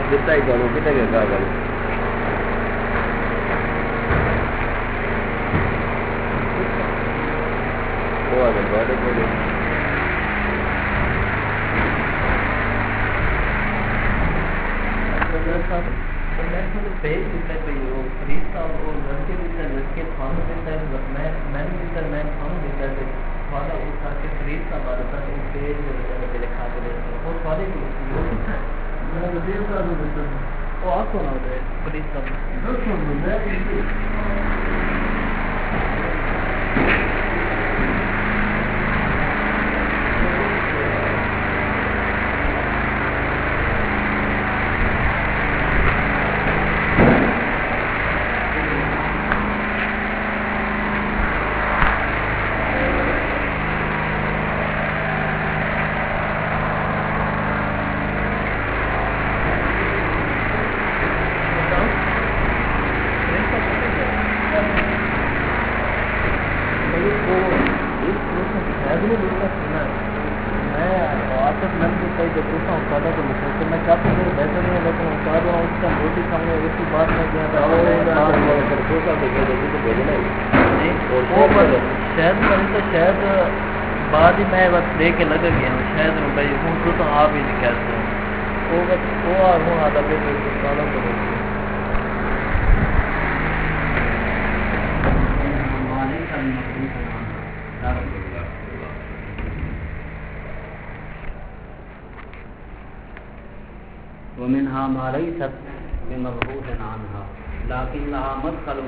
دیتا ہی کروں کتنے کے کہا کروں وہ اگر بڑے بڑے پیج دیتا ہے بھائی وہ فریز کا وہ لڑکے دیتا ہے لڑکے کھانا دیتا ہے میں دیتا ہے میں کھانا دیتا ہے کھانا وہ کھا کے فریز کا بارہ تھا وہ پیج میرے کھا کے دیتے ہیں وہ سارے وہ آپ کو نہ ہوتا ہے فریز کا شاید بعد ہی میں بس لے کے لگ گیا ہوں شاید بھائی ہوں تو آپ ہی نہیں کہتے ہیں وہ ہوں آدھا پہ ومنها ما ليست بمبعوث عنها لكن لها مدخل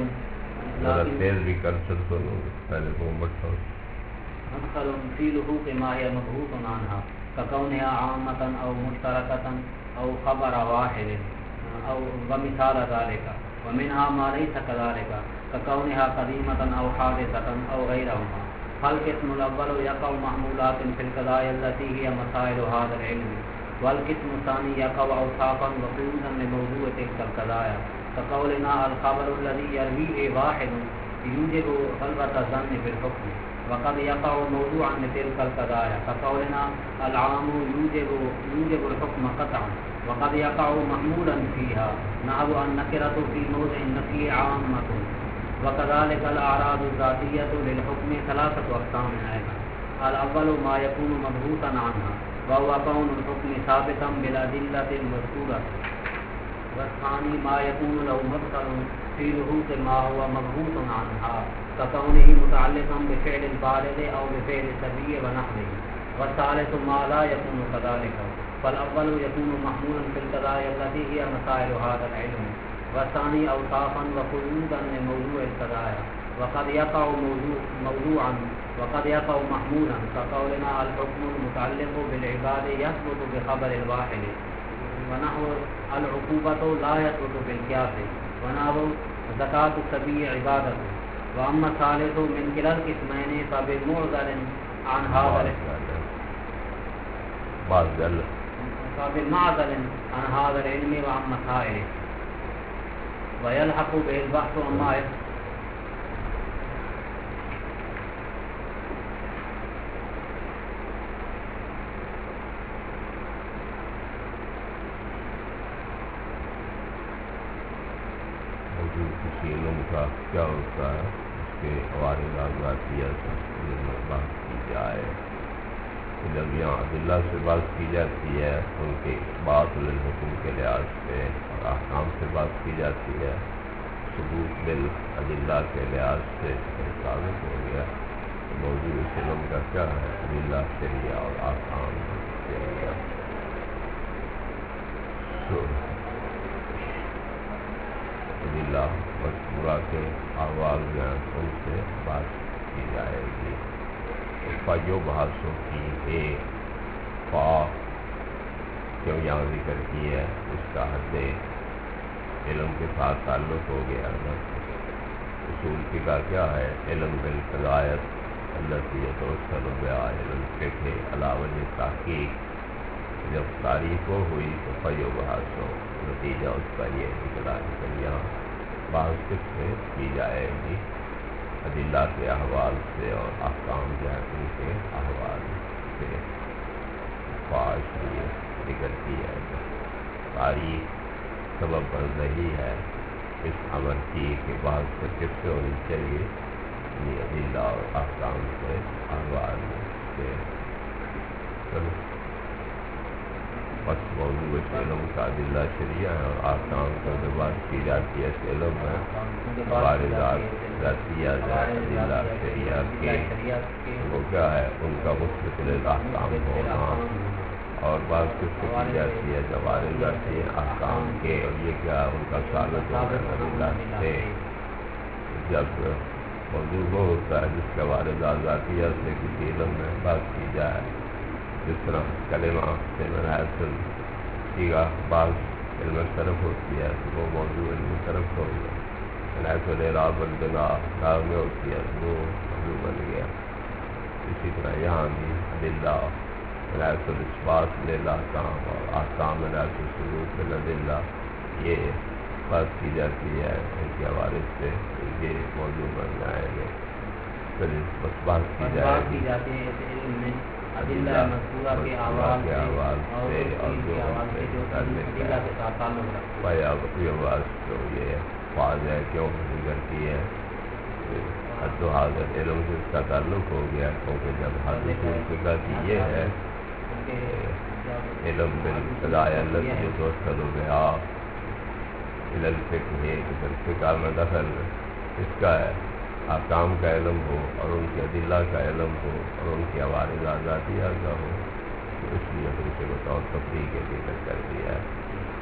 مدخل في لحوق ما هي مبعوث عنها ككونها عامة أو مشتركة أو خبر واحد أو ومثال ذلك. ومنها ما ليس كذلك ككونها قديمة أو حادثة أو غيرهما. فالقسم الأول يقع محمولات في القضايا التي هي مسائل هذا العلم، والقسم الثاني يقع أوصافا وقيودا لموضوع تلك القضايا، كقولنا الخبر الذي يرويه واحد يوجب غلبة الظن بالحكم، وقد يقع موضوعا لتلك القضايا، كقولنا العام يوجب الحكم قطعا، وقد يقع محمولا فيها نحو النكرة في موضع النفي عامة. وكذلك الأعراض الذاتية للحكم ثلاثة أقسام أيضا. الأول ما يكون مبعوثا عنها وهو كون الحكم ثابتا بالأدلة المذكورة، والثاني ما يكون له مدخل في لحوق ما هو مبعوث عنها ككونه متعلقا بفعل البالغ أو بفعل الصبي ونحوه، والثالث ما لا يكون كذلك. فالأول يكون محمولا في القضايا التي هي مسائل هذا العلم، والثاني أوصافا وقيودا لموضوع القضايا، وقد يقع موضوعا وقد يقع محمولا، كقولنا الحكم المتعلق بالعباد يثبت بخبر الواحد، ونحو العقوبة لا يثبت بالقياس، ونحو زكاة الصبي عبادة. وأما الثالث من كلا القسمين فبمعزل عن هذا العلم وعن مسائله، ويلحق به البحث عما علم کا کیا ہوتا ہے، اس کے عوارض ذاتیت بات کی جائے. جب یہاں عدلہ سے بات کی جاتی ہے ان کے بات الحکم کے لحاظ سے، اور احکام سے بات کی جاتی ہے ثبوت بالعدلہ کے لحاظ سے ثابت ہو گیا. موضوع اس علم کا کیا ہے؟ عدلہ شریعہ اور احکام شریعہ. عدلہ مذکورہ کے احوال جو ہیں ان سے بات کی جائے گی. جو بحثوں کی ہے کیوں یہاں ذکر کی ہے، اس کا حد علم کے ساتھ تعلق ہو گیا نا. اصول فقہ کیا ہے؟ علم بالقضایت التي يتوصل بها الى الفقه على وجه تحقیق. جب تعریف ہوئی تو فیو بحث ہو، نتیجہ اس کا یہ نکلا کہ یہاں بحث کس سے کی جائے گی؟ عدلہ کے احوال سے اور احکام جو ہے ان کے احوال سے. خواہش یہ ذکر کی ہے تعریف سبب بن رہی ہے اس عمل کی کہ بعض سے کس سے ہونی چاہیے، یعنی ادلہ اور احکام سے، احوال سے۔ بس موضوع اس علم کا ادلہ شریعہ ہے اور احکام کا جو بات کی جاتی ہے اس علم میں واردات ذاتیہ ادلہ شریعہ کے وہ کیا ہے، ان کا مستقل احکام ہونا، اور بات کس سے کی جاتی ہے جب وارد جاتی ہے احکام کے، اور یہ کیا ان کا ثابت ہونا ادلہ سے۔ جب موضوع وہ ہوتا ہے جس کا واردات ذاتیہ سے کسی علم میں بات کی جائے، جس طرح کلمہ سے منحصر سیگا بعض علم صرف ہوتی ہے تو وہ موضوع علم صرف ہو گیا، منحصر اعراب البنا نام میں ہوتی ہے تو وہ موضوع بن گیا۔ اسی طرح یہاں بھی ادلہ منحصر اثبات للاحکام اور احکام منحصر ثبوت للادلہ یہ بات کی جاتی ہے، ان کے حوالے سے یہ موضوع بن جائیں گے۔ پھر بس بات کی جاتی ہے ادلہ مذکورہ کے احوال سے اور جو ادلہ کے ساتھ تعلق رکھتے ہیں۔ بھائی اب یہ بات تو یہ خواہش ہے کیوں ذکر کی ہے، حد و حاضر علم سے اس کا تعلق ہو گیا، کیونکہ جب حد اصول فقہ کی یہ ہے علم بالقضاء التی توصل بہا الی الفقہ ہے کہ فقہ میں دخل اس کا ہے، احکام کا علم ہو اور ان کے ادلہ کا علم ہو اور ان کی واردات ذاتیہ کا ہو، تو اس لیے پھر اسے بطور تفریح کے ذکر کر دیا ہے۔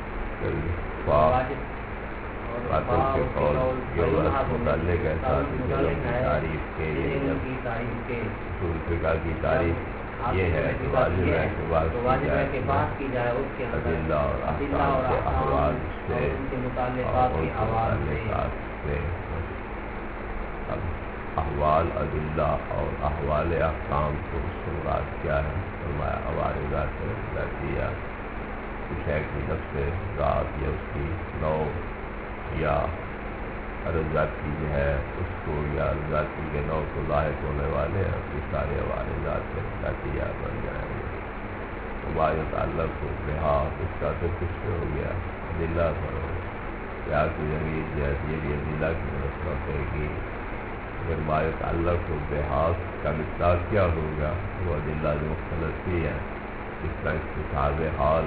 باتوں کے قول جو متعلق ہے ساتھ علم کی تعریف کے، اصول فقہ کی تعریف یہ ہے کہ واجب ہے کہ بات کی جائے اس کے ادلہ اور احکام کے احوال سے اور ان کے اور متعلقات ان کے حوال سے۔ متعلقات سے۔ اب احوال ادلہ اور احوال احکام کو اس سے مراد کیا ہے؟ فرمایا واردات ذاتیہ، کچھ ہے کہ نفس ذات یا اس کی نوع یا ہر ذاتی جو ہے اس کو یا ذاتی کے نوع کو لاحق ہونے والے ہیں، یہ سارے واردات ذاتیہ بن جائیں گے۔ ہمارے تعلق کو بہار اس کا تو کس سے ہو گیا، ادلہ پر ہو یا کی زمین جیسے یہ بھی ادلہ کی نسبت ہے کہ اگر ہمارے تعلق کو بحاظ کا مقدار کیا ہوگا، وہ ادلہ جو مختلف ہی ہے، جس کا استثاب حال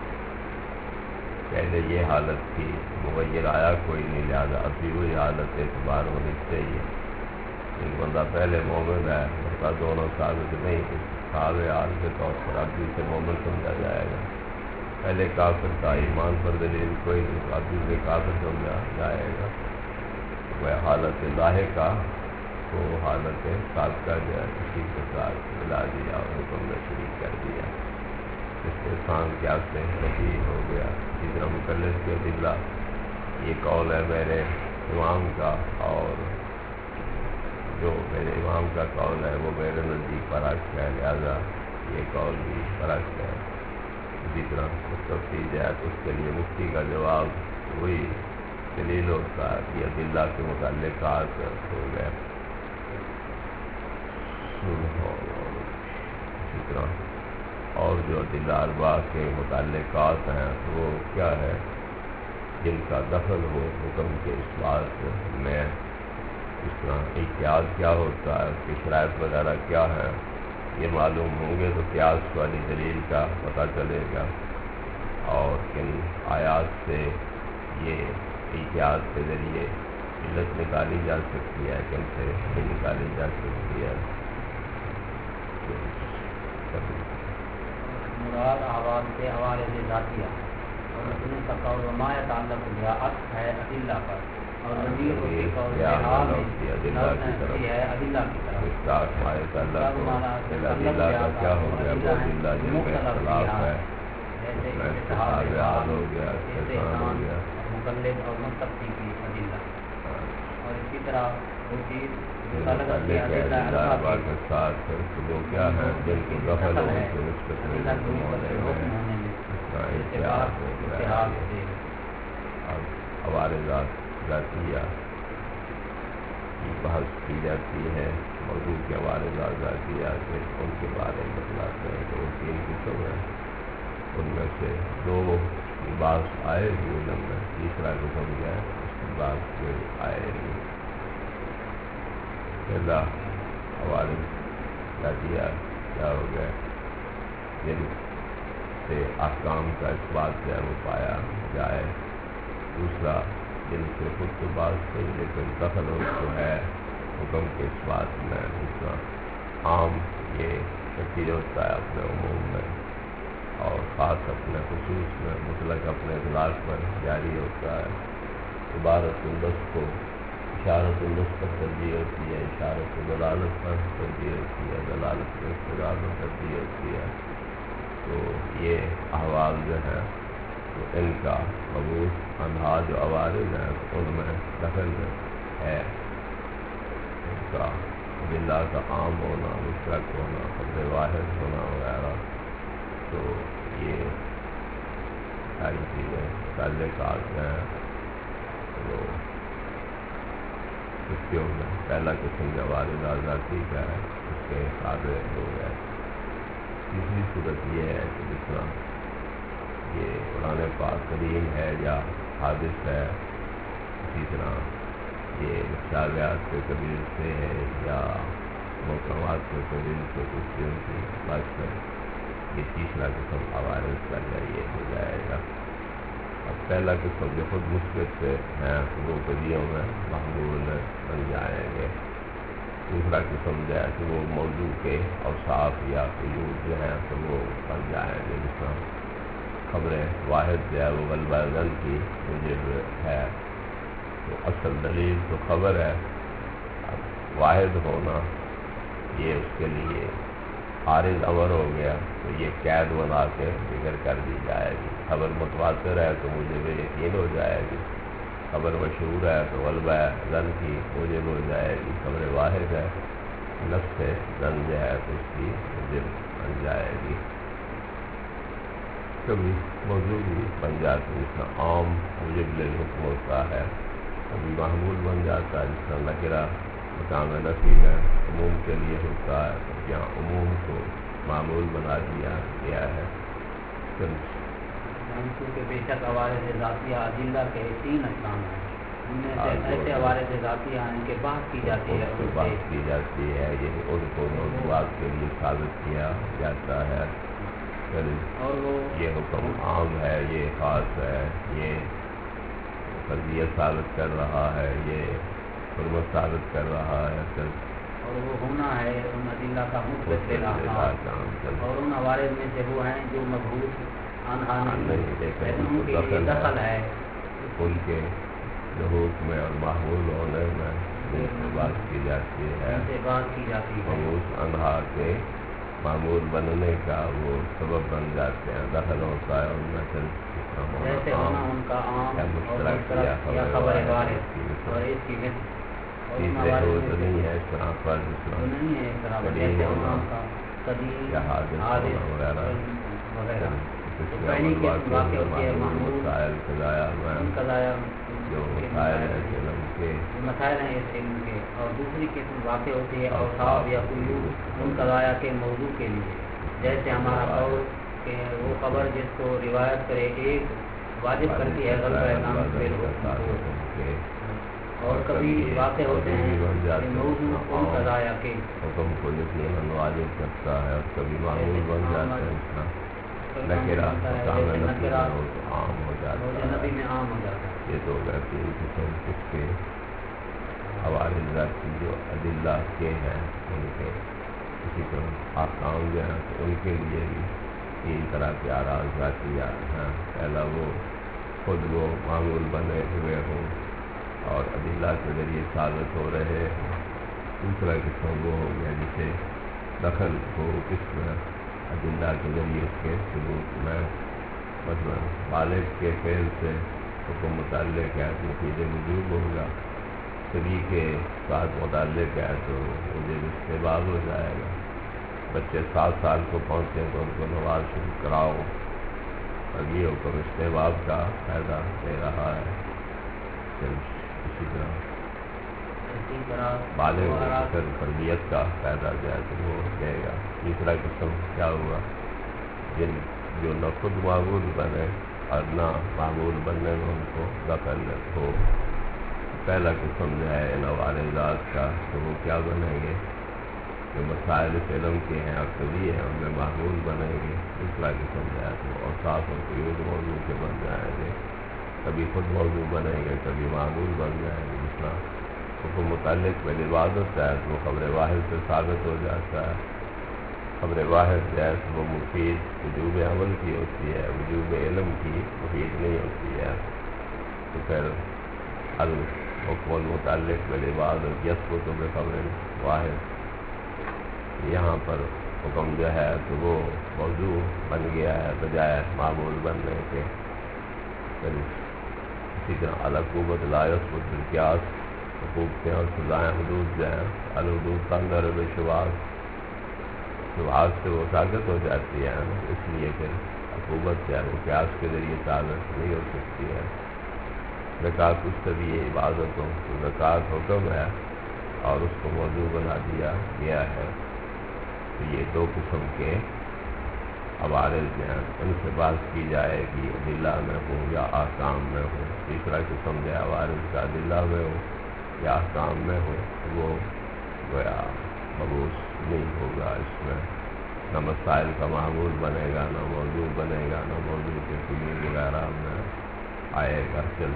پہلے یہ حالت تھی، مغیر آیا کوئی نہیں، لہٰذا ابھی وہی حالت اعتبار ہونی چاہیے۔ ایک بندہ پہلے مومن ہے، مرتا دونوں ثابت نہیں، استثاب حال کے طور پر ابھی سے مومن سمجھا جائے گا۔ پہلے کافر کا ایمان پر دلیل کوئی نہیں، ابھی سے کافر سمجھا جائے گا۔ وہ حالت لاحقہ کو حالت سابقہ جو ہے اسی کے ساتھ ملا دیا اور حکم میں شریک کر دیا، اس کے انسان کیا سے نفی ہو گیا۔ اسی طرح مقلد کے ادلہ یہ قول ہے میرے امام کا، اور جو میرے امام کا قول ہے وہ میرے نزدیک فرق ہے، لہذا یہ قول بھی فرق ہے۔ اسی طرح تفصیل ہے تو اس کے لیے مفتی کا جواب وہی دلیل ہوتا ہے کہ ادلہ کے متعلقات ہو گئے۔ اسی طرح اور جو ادلہ اربعہ کے متعلقات ہیں وہ کیا ہے، جن کا دخل ہو حکم کے اثبات میں۔ اس طرح احتیاط کیا ہوتا ہے، اس کی شرائط وغیرہ کیا ہے، یہ معلوم ہوں گے تو قیاس والی دلیل کا پتہ چلے گا، اور کن آیات سے یہ احتیاط کے ذریعے علت نکالی جا سکتی ہے، کن سے نہیں نکالی جا سکتی ہے۔ مراد احوال سے حوالے سے ذاتیہ، اور مسلم کا قول وما تعلق براعت ہے ادلہ پر، اور نبی کو کے قول حال میں ادلہ کی طرف ہے، ادلہ کی طرف اس کا ہمارے تعلق ادلہ کا کیا ہو گیا، وہ ادلہ جن میں اختلاف ہے، جیسے اس میں استحاب حال ہو گیا، استحسان ہو گیا، مقلد اور مستقی کی ادلہ، اور اسی طرح وہ چیز متعلق ہے ادلہ اربعہ کے ساتھ وہ کیا ہے جن کو دخل ہو کے نسبت میں حکم ہونے میں اس کا احتیاط ہو گیا۔ اب ہمارے ذاتیہ کی بحث کی جاتی ہے، موضوع کے ہمارے ذاتیہ سے ان کے بارے میں بتلاتے ہیں کہ وہ 3 قسم ہیں، ان میں سے 2 بعض آئے بھی علم میں، تیسرا قسم کیا ہے اس کے بعد کوئی آئے نہیں. پہلا حوالے کیا دیا، کیا ہو گیا، جن سے احکام کا اس بات سے وہ پایا جائے. دوسرا جن سے خود تو بات نہیں لیکن دخل تو ہے حکم کے اس بات میں. دوسرا عام یہ تفصیل ہوتا ہے اپنے عموم میں، اور خاص اپنے خصوص میں، مطلق اپنے اطلاق پر جاری ہوتا ہے. عبارت اللفظ کو اشارت اللفظ پر ترجیح ہوتی ہے، اشارت دلالت پر ترجیح ہوتی ہے، دلالت پر اقتضاء پر ترجیح ہوتی ہے. تو یہ احوال جو ہیں تو ان کا مبعوث عنہا جو عوارض ہیں ان میں دخل ہے، ان کا ادلہ کا عام ہونا، مشترک ہونا، خبر واحد ہونا وغیرہ. تو یہ ساری چیزیں تعلقات ہیں. وہ کتوں میں پہلا قسم جو وارد ذاتی کا ہے اس کے قابل ہو گئے. تیسری صورت یہ ہے کہ جس طرح یہ قرآن پاک قدیم ہے یا حادث ہے، اسی طرح یہ مشابہات کے قبیل سے ہے یا محکمات کے قبیل سے کچھ ان کی بات ہے. یہ تیسرا قسم عوارض کا ذریعے ہو جائے گا. اب پہلا قسم جو خود مثبت سے ہیں وہ قدیوں میں محمول بن جائیں گے. دوسرا قسم جو ہے کہ وہ موضوع کے اوصاف یا قیود جو ہیں تو وہ بن جائیں گے. جس طرح خبر واحد جو ہے وہ غلبہ ظن کی موجب ہے، تو اصل دلیل تو خبر ہے. اب واحد ہونا یہ اس کے لیے عارض امر ہو گیا، تو یہ قید بنا کے ذکر کر دی جائے گی. خبر متواتر ہے تو موجب یقین ہو جائے گی، خبر مشہور ہے تو غلبہ ظن کی موجب ہو جائے گی. خبر واحد ہے نفس ظن جو ہے تو اس کی موجب بن جائے گی. کبھی موضوع بھی بن جاتی ہے، جس طرح عام موجب للحکم ہوتا ہے. کبھی محمول بن جاتا ہے، جس طرح نکرہ مقام نفی میں عموم کے لیے ہوتا ہے، تو یہاں عموم کو معمول بنا دیا گیا ہے. کیونکہ بے شک عوارض ذاتیہ ادلہ کے 3 اقسام ہیں. ان میں سے ایسے عوارض ذاتیہ ہیں ان کے بحث کی جاتی ہے، ان بات کی جاتی ہے، یہ ان کو موضوعات کے لیے ثابت کیا جاتا ہے. اور وہ یہ حکم عام ہے، یہ خاص ہے، یہ فرضیت ثابت کر رہا ہے، یہ حرمت ثابت کر رہا ہے. اور وہ ہونا ہے ان ادلہ کا مثبت احکام. اور ان عوارض میں سے وہ ہیں جو مبعوث عنہا نہیں، لیکن ان کے لیے دخل ہے ان کے ظہور میں اور معمول ہونے میں ان سے بات کی جاتی ہے. مبعوث عنہا کے معمول بننے کا وہ سبب بن جاتے ہیں، دخل ہوتا ہے ان میں سے. جیسے ہونا ان کا عام اور مشترک یا خبر واحد اور اس کی تیسرے وہ تو نہیں ہے اس طرح پر، جس طرح نہیں ہے اس طرح جیسے ہونا ان کا قدیم یا حادث وغیرہ وغیرہ. پہلی قسم واقع ہوتی ہے محمول قضایا جو مسائل ہیں علم کے، مسائل ہیں اس علم کے. اور دوسری قسم واقع ہوتی ہے اوصاف یا قیود ان قضایا کے موضوع کے لیے. جیسے ہمارا قول کہ وہ خبر جس کو روایت کرے ایک واجب کرتی ہے غلبہ کے. اور کبھی واقع ہوتے ہیں موضوع ان قضایا کے حکم کو یقیناً واجب کرتا ہے، اور کبھی معمول بن جاتا ہے. اس کا نکرہ عام ہو جاتا ہے، نبی میں عام ہو جاتا ہے. یہ تو ہو جاتی ہے قسم کس کے حوالے ذاتی جو ادلہ کے ہیں ان کے. اسی طرح احکام جو ہیں تو ان کے لیے بھی 3 طرح کے آراز ذاتیہ ہیں. پہلا وہ خود وہ معمول بنے ہوئے ہوں اور ادلہ کے ذریعے ثابت ہو رہے ہیں. دوسرا قسم وہ ہو گیا جسے دخل ہو اس میں ادلہ کے ذریعے اس کے ثبوت میں، مثلا بالغ کے فعل سے حکم متعلق ہے تو نتیجہ وجوب ہوگا، سبھی کے ساتھ متعلق ہے تو مجھے استحباب ہو جائے گا. بچے 7 سال کو پہنچے تو ان کو نماز شروع کراؤ، اور یہ حکم استحباب کا فائدہ دے رہا ہے. اسی طرح بالغ ہو کر تربیت کا فائدہ جائے تو وہ دے گا. تیسرا قسم کیا ہوا، جن جو نہ خود معمول بنے اور نہ معمول بننے میں ان کو دخل ہو. پہلا قسم جو ہے ان واردات کا تو وہ کیا بنیں گے؟ جو مسائل اس علم کے ہیں عقلی ہیں ان میں معمول بنیں گے. دوسرا قسم جو ہے تو اوصاف و قیود موضوع کے بن جائیں گے، کبھی خود موضوع بنیں گے کبھی معمول بن جائیں گے. جس طرح حکم متعلق میں عبادت ہے تو وہ خبر واحد سے ثابت ہو جاتا ہے. خبر واحد جو ہے تو وہ مفید وجوب عمل کی ہوتی ہے، وجوب علم کی مفید نہیں ہوتی ہے. تو پھر الحکم المتعلق بالعبادت یثبت بخبر واحد، یہاں پر حکم جو ہے تو وہ موضوع بن گیا ہے بجائے معمول بننے کے. پھر اسی طرح العقوبت لا یثبت بالقیاس، حقوقیں اور سزائیں حدود جو ہیں الحدود تنظر بشبہات، شبہات سے وہ ثابت ہو جاتی ہے. اس لیے پھر عقوبت جو ہے وہ قیاس کے ذریعے ثابت نہیں ہو سکتی ہے. زکوٰۃ اس سے بھی یہ عبادت ہو تو زکوٰۃ حکم ہے اور اس کو موضوع بنا دیا گیا ہے. تو یہ دو قسم کے عوارض جو ہیں ان سے بات کی جائے گی، ادلہ میں ہو یا احکام میں ہو. تیسرا قسم جو ہے عوارض کا ادلہ میں ہو یا احکام میں ہو وہ گویا مبوس نہیں ہوگا. اس میں نہ مسائل کا معمول بنے گا، نہ موضوع بنے گا، نہ موضوع کے قیود وغیرہ میں آئے گا. چل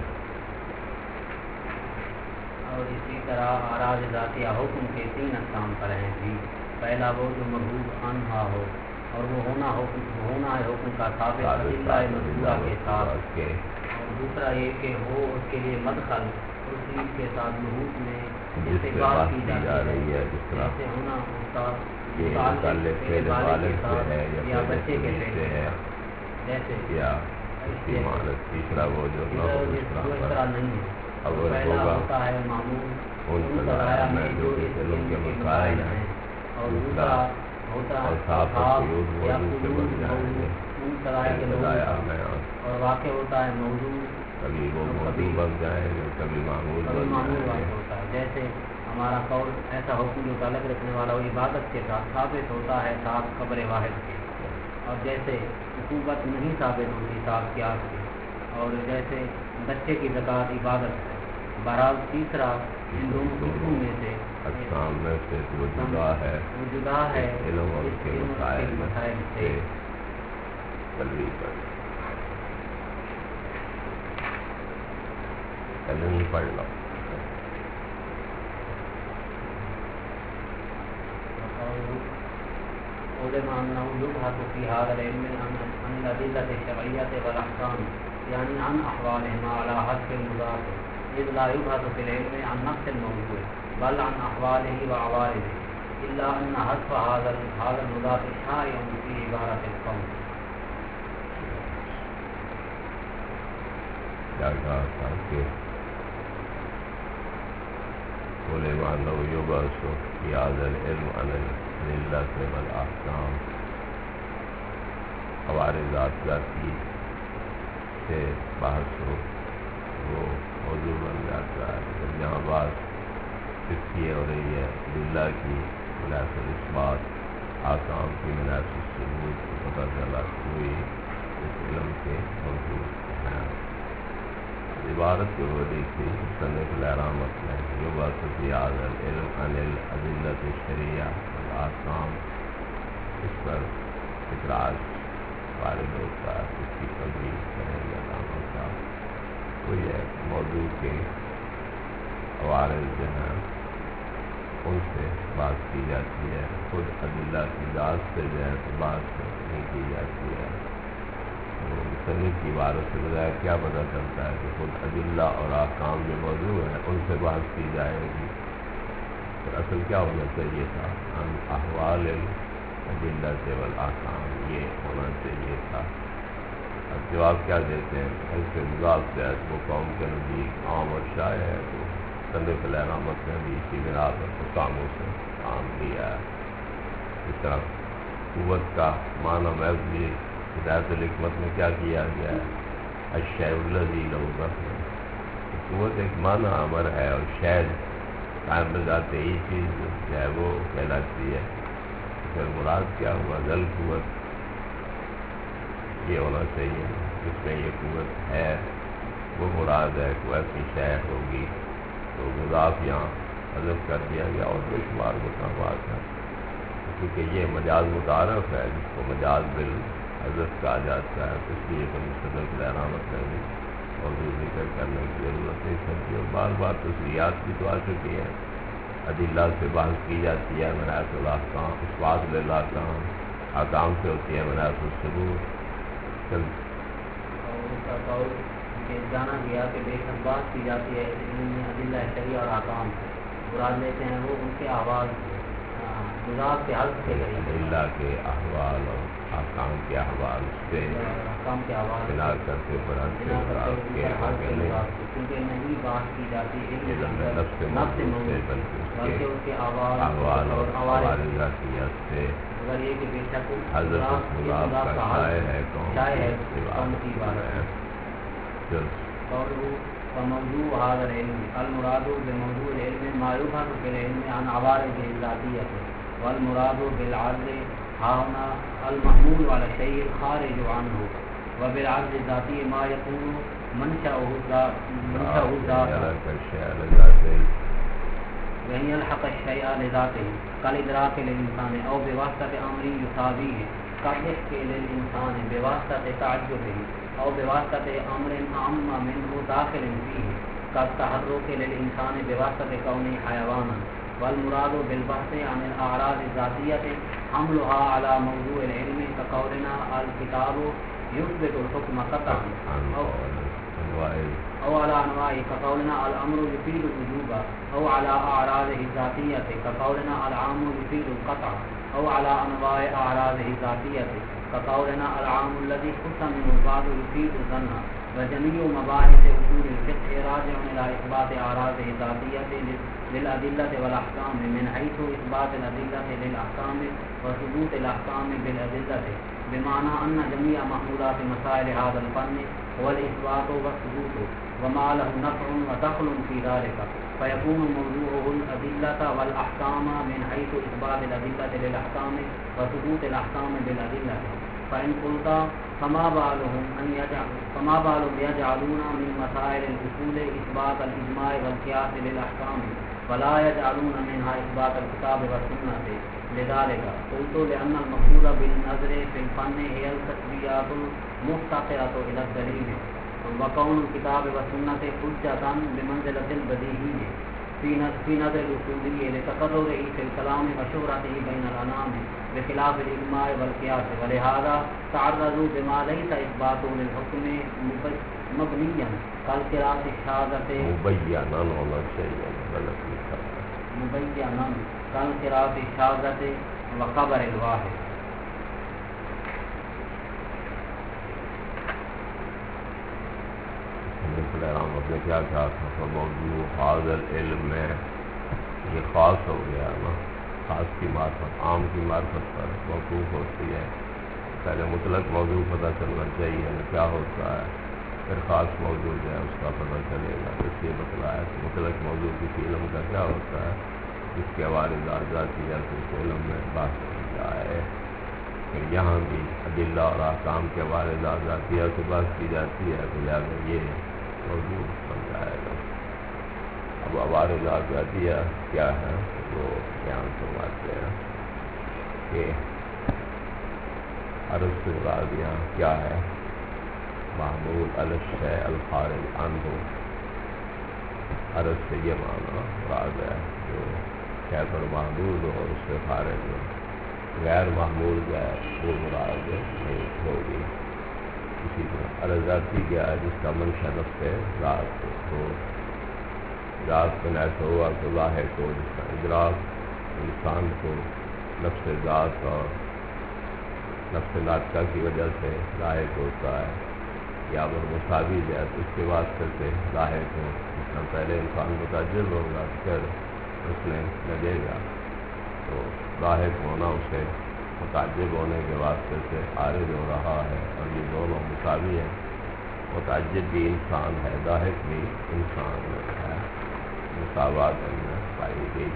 اور اسی طرح اعراض ذاتیہ حکم کے 3 اقسام پر ہیں بھی. پہلا وہ جو محبوب عنہا ہو اور وہ ہونا ہے حکم کا ثابت ادلہ مذکورہ کے ساتھ. اور دوسرا یہ کہ ہو اس کے لیے مدخل اس چیز کے ساتھ محبوب میں جس سے بات کی جا رہی ہے، جس طرح جیسے ہونا استاد یہ متعلق فعل والد سے ہے یا فعل بچے کے سے ہے جیسے یا استعمال. تیسرا وہ جو نہ ہو اس اس طرح طرح نہیں ہے. اگر پہلا ہوگا ہوتا ہے معمول ان سزایا میں جو اس علم کے مسائل ہیں، اور دوسرا ہوتا ہے اوصاف و قیود یا موضوع سے بن جائیں گے. ان سزایا کے لوگ سزایا میں اور واقع ہوتا ہے موضوع کبھی وہ موضوع بن جائیں گے کبھی معمول بن معمول جائیں واقع گے. ہوتا ہے. جیسے ہمارا قول ایسا حکم جو تعلق رکھنے والا وہ عبادت کے ساتھ ثابت ہوتا ہے ساتھ خبر واحد کے، اور جیسے عقوبت نہیں ثابت ہوتی ساتھ قیاس کے، اور جیسے بچے کی زکوٰۃ عبادت ہے. بہرحال تیسرا ان دونوں قسموں میں سے اقسام میں سے وہ جدا ہے، وہ جدا ہے علم اور اس کے مسائل سے. تلوی پر علم پڑھ لو. علماء أنه يبحث في هذا العلم عن الأدلة الشرعية والأحكام، يعني عن أحوالهم على حسب المضاف، إذ لا يبحث في العلم عن نفس الموضوع بل عن أحواله وعوارضه، إلا أن حذف هذا المضاف شائع في عبارة القوم. کیا کہا تھا کہ علماء أنه يبحث في هذا العلم عن الأدلة والأحكام، عوارضات ذاتی سے بحث ہو وہ موضوع بن جاتا ہے. جہاں بات صرف یہ ہو رہی ہے ادلہ کی بنیاد اثبات، احکام کی بنیاد ثبوت کو پتہ چلا کوئی اس علم کے موضوع ہیں. عبارت جو ہو رہی تھی مصنف الرحمت میں یہ بات ہوتی ہے العلم عن الأدلة الشرعية والأحكام، اس پر اعتراض وارد ہوتا ہے. اس کی تبدیل کریں گے علامہ صاحب. تو یہ موضوع کے عوارض جو ہیں ان سے بات کی جاتی ہے، خود ادلہ کی ذات سے جو ہے تو بات نہیں کی جاتی ہے. مصنف کی عبارت سے بجائے کیا پتہ چلتا ہے کہ خود ادلہ اور احکام جو موضوع ہیں ان سے بات کی جائے گی. تو اصل کیا ہونا چاہیے تھا؟ ہم احوال الادلہ والاحکام یہ ہونا چاہیے تھا. اب جواب کیا دیتے ہیں؟ اس کے مضاف سے وہ قوم کے نزدیک عام اور شائع ہے. تو مصنف الرحمت نے بھی اسی بنا پر حکاموں سے کام لیا ہے. اس طرح قوت کا معنی محض بھی ہدایت الحکمت میں کیا کیا گیا ہے؟ الشیء الذی لہ بطن. قوت ایک معنی امر ہے اور شیء قائم بذات ہی چیز جو ہے وہ کہلاتی ہے. پھر مراد کیا ہوا؟ ذل قوت یہ ہونا چاہیے. جس میں یہ قوت ہے وہ مراد ہے، کوئی ایسی شے ہوگی تو مضاف یہاں حذف کر دیا گیا اور بے شمار مقامات ہیں، کیونکہ یہ مجاز متعارف ہے جس کو مجاز بالحذف کہا جاتا ہے، تو اس لیے تو مستدل کی علامت میں بھی موضوع ذکر کرنے کی ضرورت نہیں پڑتی، اور بار بار تصریحات بھی تو آ چکی ہیں، ادلہ سے بحث کی جاتی ہے، مناط الاحکام اثبات للاحکام احکام سے ہوتی ہے مناط الثبوت۔ اور اس کا قول کہ جانا گیا کہ بے شک بات کی جاتی ہے ادلہ شریعہ اور احکام سے، مراد لیتے ہیں وہ ان کے احوال مضاف کے حل سے ادلہ کے احوال اور احکام کے احوال سے احکام کے احوال بنا کرتے برحق کے برحق کے آگے نہیں، کیونکہ نہیں بات کی جاتی نفس موضوع سے بلکہ اس کے احوال اور احوال ذاتیت سے، اگر یہ کہ بے شک حضرت مضاف کا شائع ہے کون سی بات ہے۔ قوله وموضوع هذا العلم المراد بموضوع العلم ما يبحث في العلم عن عوارض الذاتية، والمراد بالعرض ها هنا المحمول على الشيء الخارج عنه، وبالعرض الذاتي ما يكون منشأه ذاته وأن يلحق الشيء لذاته كالإدراك للإنسان أو بواسطة أمر يساويه كالضحك للإنسان بواسطة تعجبه أو بواسطة أمر أعم منه داخل فيه كالتحرك للإنسان بواسطة كونه حيوانا، والمراد بالبحث عن الأعراض الذاتية حملها على موضوع العلم كقولنا الكتاب يثبت الحكم قطعا أو على أنواعه كقولنا الأمر يفيد الوجوب، أو على أعراضه الذاتية كقولنا العام يفيد القطع، أو على أنواع أعراضه الذاتية كقولنا العام الذي خص منه البعض يفيد الظن، وجميع مباحث أصول الفقه راجع إلى إثبات أعراضه الذاتية للأدلة والأحكام من حيث إثبات الأدلة للأحكام وثبوت الأحكام بالأدلة، بمعنى أن جميع محمولات مسائل هذا الفن هو الإثبات والثبوت وما له نفع ودخل في ذلك، فيكون موضوعه الأدلة والأحكام من حيث إثبات الأدلة للأحكام وثبوت الأحكام بالأدلة. فإن قلت فما بالهم يجعلون من مسائل الأصول إثبات الإجماع والقياس للأحكام ولا يجعلون منها إثبات الكتاب والسنة، لذلك قلت لأن المقصود بالنظر في الفن هي التشبيهات المفتقرة إلى الدليل، وكون الكتاب والسنة حجة بمنزلة البديهي في نظر الأصولي لتقرره في الكلام وشهرته بين الأنام بخلاف الإجماع والقياس، ولهذا تعرضوا بما ليس إثبات للحكم مبنيا كالقراءة الشاذة مبينا كالقراءة الشاذة وخبر الواحد. نے کیا کہا تھا موضوع حاضر علم میں یہ خاص ہو گیا نا، خاص کی معرفت عام کی معرفت پر موقوف ہوتی ہے، پہلے مطلق موضوع پتہ چلنا چاہیے کیا ہوتا ہے، پھر خاص موضوع جو ہے اس کا پتہ چلے گا، اس لیے بتلایا کہ مطلق موضوع کسی علم کا کیا ہوتا ہے جس کے واردات ذاتی ہے تو اس علم میں بات کی جائے، پھر یہاں بھی ادلہ اور احکام کے واردات ذاتیہ سے بات کی جاتی ہے تو لہٰذا یہ موضوع بن جائے گا۔ اب واردات ذاتیہ کیا ہے وہ بیان فرماتے ہیں کہ عرض سے مراد یہاں کیا ہے، محمول علی الشیء الخارج عنہ، عرض سے یہ معنی مراد ہے جو شیء پر محمول ہو اور اس سے خارج ہو، غیر محمول جو ہے وہ مراد نہیں ہوگی۔ اسی طرح عرض ذاتی کیا ہے جس کا منشا نفس ذات ہو، ذات میں ایسا ہوا تو ظاہر کو، جس کا ادراک انسان کو نفس ذات اور نفس ناطقہ کی وجہ سے لاحق ہوتا ہے، یا اگر مساوی ہے تو اس کے واسطے سے لاحق ہو، جس کا پہلے انسان متعجب ہوگا پھر اس میں لگے گا تو لاحق ہونا اسے متعجب ہونے کے واسطے سے عارض ہو رہا ہے، اور یہ دونوں مساوی ہیں، متعجب بھی انسان ہے، لاحق بھی انسان ہے، مساوات میں پائی گئی۔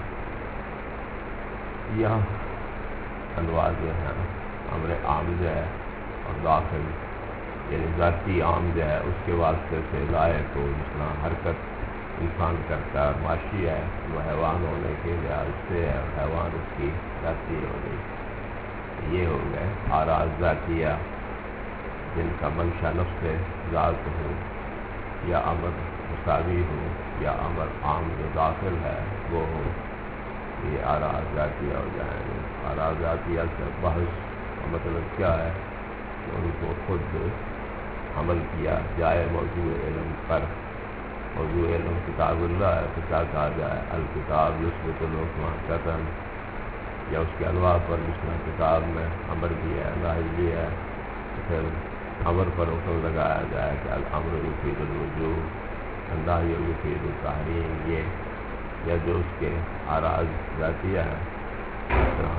یہاں انواع جو ہیں امر عام جو ہے اور داخل یعنی ذاتی عام جو ہے اس کے واسطے سے لائق ہو، جس طرح حرکت انسان کرتا ہے، معاشی ہے، وہ حیوان ہونے کے لحاظ سے ہے، حیوان اس کی ذاتی ہو گئی۔ یہ ہو گئے آراز ذاتیہ جن کا منشا نفس ذات ہو، یا امر مساوی ہو، یا امر عام جو داخل ہے وہ ہو، یہ آراز ذاتیہ ہو جائیں گے۔ آراز ذاتیہ سے بحث کا مطلب کیا ہے کہ ان کو خود عمل کیا جائے موضوع علم پر۔ موضوع علم کتاب اللہ ہے تو کیا کہا جائے؟ الکتاب یثبت الحکم قطعاً، یا اس کے انواع پر جس طرح کتاب میں امر بھی ہے، نہی بھی ہے، پھر امر پر حکم لگایا جائے کہ الامر یفید الوجوب، النہی یفید التحریم، یہ یا جو اس کے آراز ذاتیہ ہے، اس طرح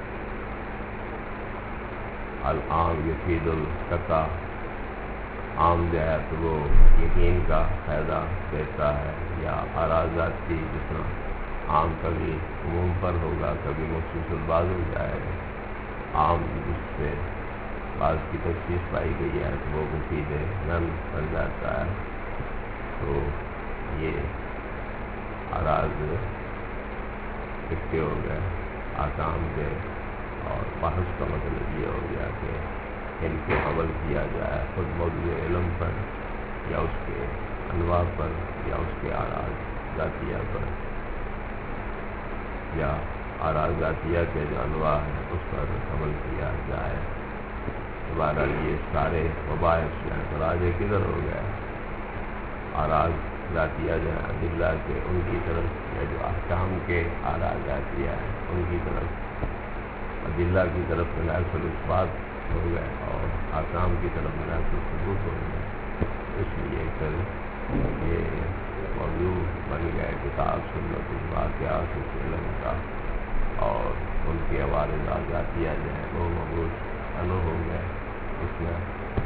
العام یفید القطع، عام جو ہے تو وہ یقین کا فائدہ دیتا ہے، یا آراز ذاتی جس طرح عام کبھی عموم پر ہوگا، کبھی مخصوص الباز ہو جائے گا، عام جس سے بعض کی تخصیص پائی گئی ہے تو وہ مفید نن بن جاتا ہے۔ تو یہ آراز اکٹھے ہو گئے آکام کے، اور بحث کا مطلب یہ ہو گیا کہ ان کو عمل کیا جائے خود موضوع علم پر، یا اس کے انواع پر، یا اس کے آراز ذاتیہ پر، یا آراز ذاتیہ کے جو انواع ہیں اس پر عمل کیا جائے۔ دوبارہ یہ سارے مباحث جو ہیں تراجے کدھر ہو گئے؟ آراز ذاتیہ جو ہیں ادلہ کے ان کی طرف، یا جو احکام کے آراز ذاتیہ ہیں ان کی طرف، ادلہ کی طرف بنیاد الاثبات ہو گئے اور احکام کی طرف بنیاد الثبوت ہو گئے۔ اس لیے پھر یہ موضوع بن گئے کتاب سنت الواقعات علم کا، اور ان کے عوارض ذاتیہ جو ہیں وہ مبعوث انو ہو گئے۔ اس میں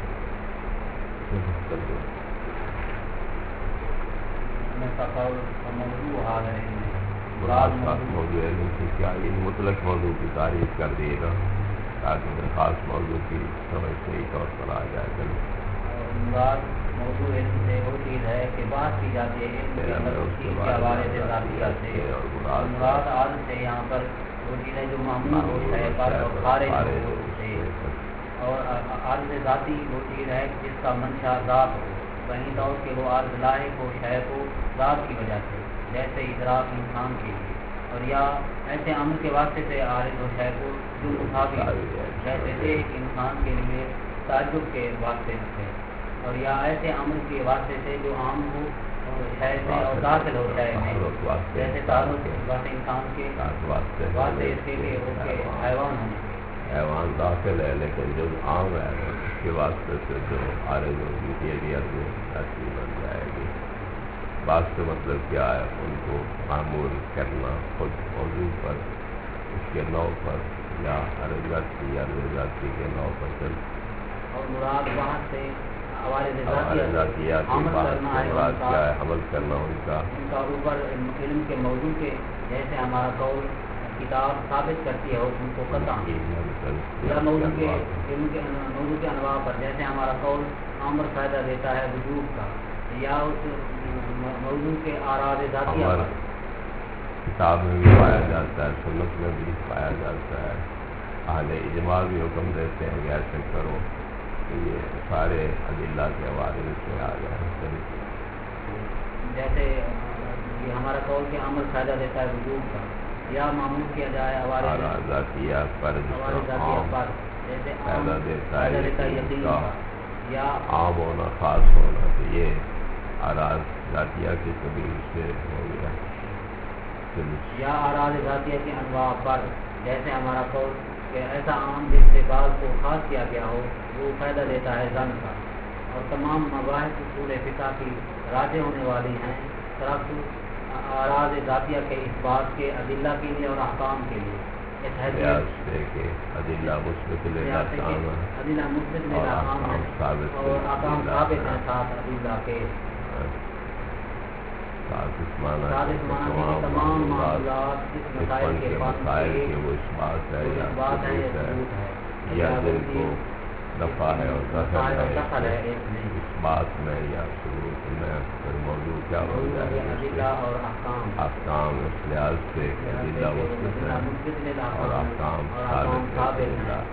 موضوع علم کی کیا یہ مطلق موضوع کی تعریف کر دیے گا تاکہ خاص موضوع کی سمجھ صحیح طور پر آ جائے۔ مراد موضوع علم سے وہ چیز ہے کہ بات کی جاتی ہے علم کے حوالے سے ذاتیہ سے، اور مراد عالم سے یہاں پر وہ چیز ہے جو معمول ہوتا ہے پر اور خارج سے، اور عالم ذاتی وہ چیز ہے جس کا منشا ذات ہو، کہیں طور کہ وہ عالم لاحق ہو شے کو ذات کی وجہ سے، جیسے ادراک انسان کے لیے، اور یا ایسے عمل کے واسطے سے عارض ہو شے کو جو مساوی ہو، جیسے ایک انسان کے لیے تعجب کے واسطے سے، اور یا ایسے عمل کے واسطے سے جو عام ہو شے سے اور داخل ہو شے میں، جیسے تعلق واسطے انسان کے واسطے اس کے لیے اس کے حیوان ہونے کے، حیوان داخل ہے لیکن جو عام ہے اس کے واسطے سے جو عارض ہوگی بہیویئر میں ایسی بن جائے گی۔ بعض کا مطلب کیا ہے؟ ان کو معمول کرنا خود موضوع پر، اس کے نو پر، یا عرض ذاتی یا عرض ذاتی کے نو پر چل، اور مراد وہاں سے عوارض ذاتیہ کے بعد مراد کیا ہے؟ عمل کرنا ان کا اوپر علم کے موضوع کے، جیسے ہمارا قول کتاب ثابت کرتی ہے حکم کو قطعا، یا موضوع کے علم کے موضوع کے انواع پر، جیسے ہمارا قول امر فائدہ دیتا ہے وجوب کا، یا اس موضوع کے آراز ذاتیہ پر کتاب میں بھی پایا جاتا ہے، سنت میں بھی پایا جاتا ہے، اہل اجماع بھی حکم دیتے ہیں کہ ایسے کرو، تو یہ سارے ادلہ کے حوالے سے آ گئے۔ جیسے یہ ہمارا قول کہ عمل فائدہ دیتا ہے وجوب کا، یا معمول کیا جائے آراز ذاتیہ پر، جیسے فائدہ دیتا ہے یقین کا، یا عام ہونا خاص ہونا، تو یہ آراز ذاتیہ کے قبیل سے ہو گیا۔ یا آراز ذاتیہ کے انواع پر، جیسے ہمارا قول کہ ایسا عام جس سے بعض کو خاص کیا گیا ہو وہ فائدہ دیتا ہے ظن کا، اور تمام مباحث اصول فقہ کی راجع ہونے والی ہیں طرف آراز ذاتیہ کے اس بات کے ادلہ کے لیے اور احکام کے لیے، اس حیثیت سے کہ ادلہ مثبت للأحکام اور احکام ثابت ہیں ساتھ ادلہ کے، تمام معاملات اس مسائل کے وہ اس بات ہے یا ثبوت ہے، یا جن کو دفعہ ہے اور دخل ہے ایک نہیں اس بات میں یا شروع میں پھر موضوع کیا ہو جائے عدلہ گا اور احکام احکام اس لحاظ سے کہ عدلہ مثبت ہے اور احکام ثابت ہے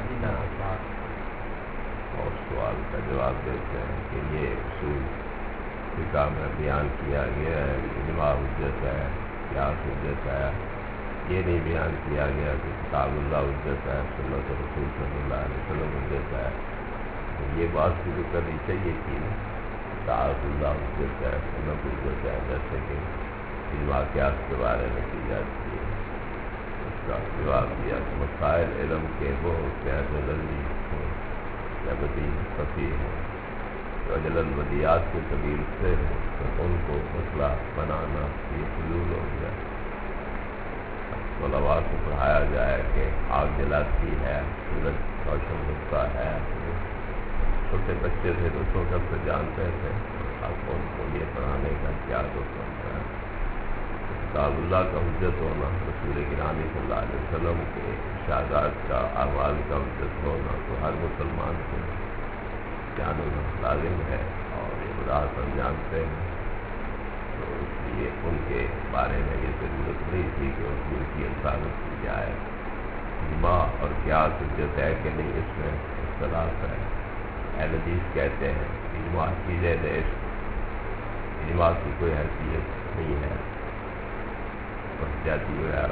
اور سوال کا جواب دیتے ہیں کہ یہ اصول فقہ میں بیان کیا گیا ہے کہ اجماع حجت ہے قیاس حجت ہے، یہ نہیں بیان کیا گیا کہ کتاب اللہ حجت ہے، سنت رسول صلی اللہ علیہ وسلم حجت ہے. یہ بات شروع کرنی چاہیے کہ کتاب اللہ حجت ہے، سنت حجت ہے، جیسے کہ اجماع قیاس کے بارے میں کی جاتی ہے. اس کا جواب دیا کہ مسائل علم کے وہ ہوتے ہیں جو جلدی ہوں یا بدی فصیح ہوں، جو اجل البدیات کے قبیل سے ہوں تو ان کو مسئلہ بنانا یہ حلول ہو گیا. طلباء کو پڑھایا جائے کہ آگ جلاتی ہے، سورج روشن ہوتا ہے. چھوٹے بچے تھے تو چھوٹے سے جانتے تھے، اب ان کو یہ پڑھانے کا کیا دکھ ہوتا ہے. کتاب اللہ کا حجت ہونا، رسول گرامی صلی اللہ علیہ وسلم کے ارشادات کا اعمال کا حجت ہونا تو ہر مسلمان کو جاننا لازم ہے اور یہ براہ ہم جانتے ہیں. تو اس لیے ان کے بارے میں یہ ضرورت نہیں تھی کہ اصول کی ثابت کی جائے. اجماع اور قیاس حجت ہے کہ نہیں، اس میں اختلاف ہے. اہل حدیث کہتے ہیں اجماع کی زید عشق، اجماع کی کوئی حیثیت نہیں ہے. جاتی وغیرہ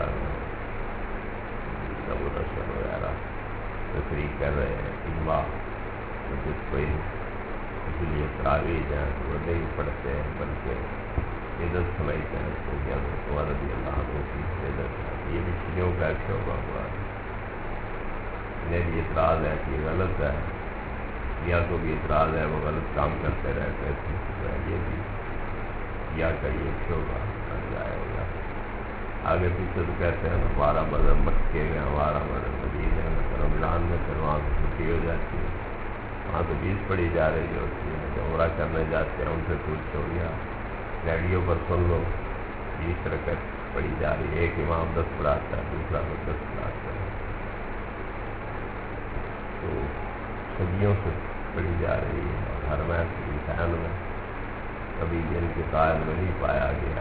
ابو رسل وغیرہ تفریح کر رہے ہیں اجماع حجت کوئی، اس لیے تراویح ہیں وہ نہیں پڑھتے ہیں بلکہ عزت سمجھتے ہیں تو کیا عمر رضی اللہ عنہ کی عزت ہے. یہ بھی شیعوں کا ایک شعبہ ہوا ہے. انہیں بھی اعتراض ہے کہ یہ غلط ہے، شیعہ کو بھی اعتراض ہے وہ غلط کام کرتے رہتے تھے. یہ بھی شیعہ کا یہ شعبہ بن جائے گا. آگے پیچھے تو کہتے ہیں ہمارا مذہب مکے میں، ہمارا مذہب مدینے میں، رمضان میں پھر وہاں چھٹی ہو جاتی ہے. وہاں تو 20 پڑھی جا رہی ہوتی ہے. جو عمرہ کرنے جاتے ہیں ان سے پوچھو یا ریڈیو پر سن لو 20 رکعت پڑھی جا رہی ہے. ایک امام 10 پڑھاتا ہے، دوسرا 10 پڑھاتا ہے. تو صدیوں سے پڑھی جا رہی ہے اور ہر محفل انسان میں کبھی ان کے قائل میں نہیں پایا گیا.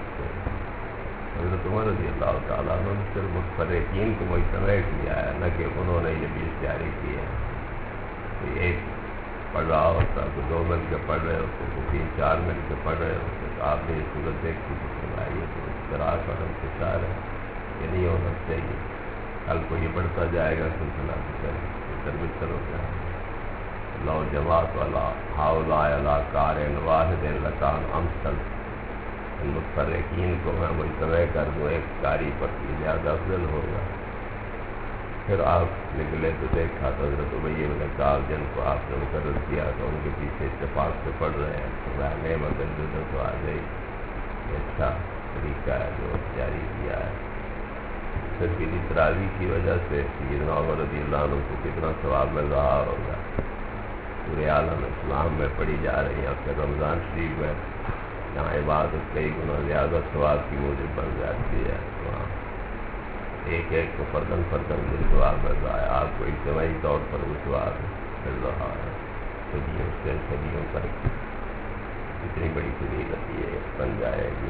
حضرت عمر رضی اللہ تعالیٰ عنہ نے صرف متفرقین کو مجتمع کیا ہے، نہ کہ انہوں نے یہ 20 جاری کی ہے. تو ایک پڑھ رہا ہوتا تو 2 مل کے پڑھ رہے ہوتے، تو 3-4 مل کے پڑھ رہے ہوتے. تو آپ نے یہ صورت دیکھی تو سنائیے تو اس طرح کا انتشار ہے، یہ نہیں ہونا چاہیے. کل کو یہ بڑھتا جائے گا سلسلہ بہتر بہتر ہو جائے گا. لو جماعت والا ہاؤلا علا کارن واحد لکان امثل، ان متفرقین کو میں مجتمع کر دوں ایک قاری پر کی زیادہ افضل ہوگا. پھر آپ نکلے تو دیکھا تو حضرت ابی بن کعب جن کو آپ نے مقرر کیا تو ان کے پیچھے اتفاق سے پڑھ رہے ہیں. تو وہ نعمت الجدت تو آ گئی. یہ اچھا طریقہ ہے جو جاری کیا ہے. پھر بھی تراویح کی وجہ سے سیدنا عمر رضی اللہ عنہ کو کتنا ثواب مل رہا ہوگا. پورے عالم اسلام میں پڑھی جا رہی ہے. اور پھر رمضان شریف میں جہاں عبادت کئی گنا زیادہ ثواب کی موجب بن جاتی ہے، وہاں ایک ایک کو فردن جو ثواب مل رہا ہے. آپ کو اجتماعی طور پر وہ ثواب مل رہا ہے. صدیوں سے صدیوں تک اتنی بڑی فضیلت یہ بن جائے گی.